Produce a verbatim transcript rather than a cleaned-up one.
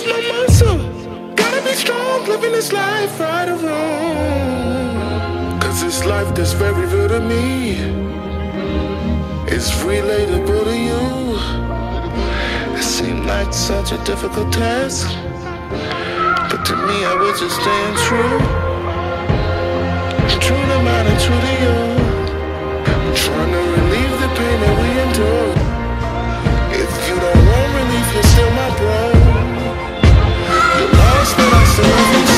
my muscle. Gotta be strong, living this life right or wrong. Cause this life that's very real to me is relatable to you. It seemed like such a difficult task, but to me I was just staying true. True to mine and true to you. I'm trying to relieve the pain that we endure. If you don't want relief, you're still my bro. You're lost, but I still love you.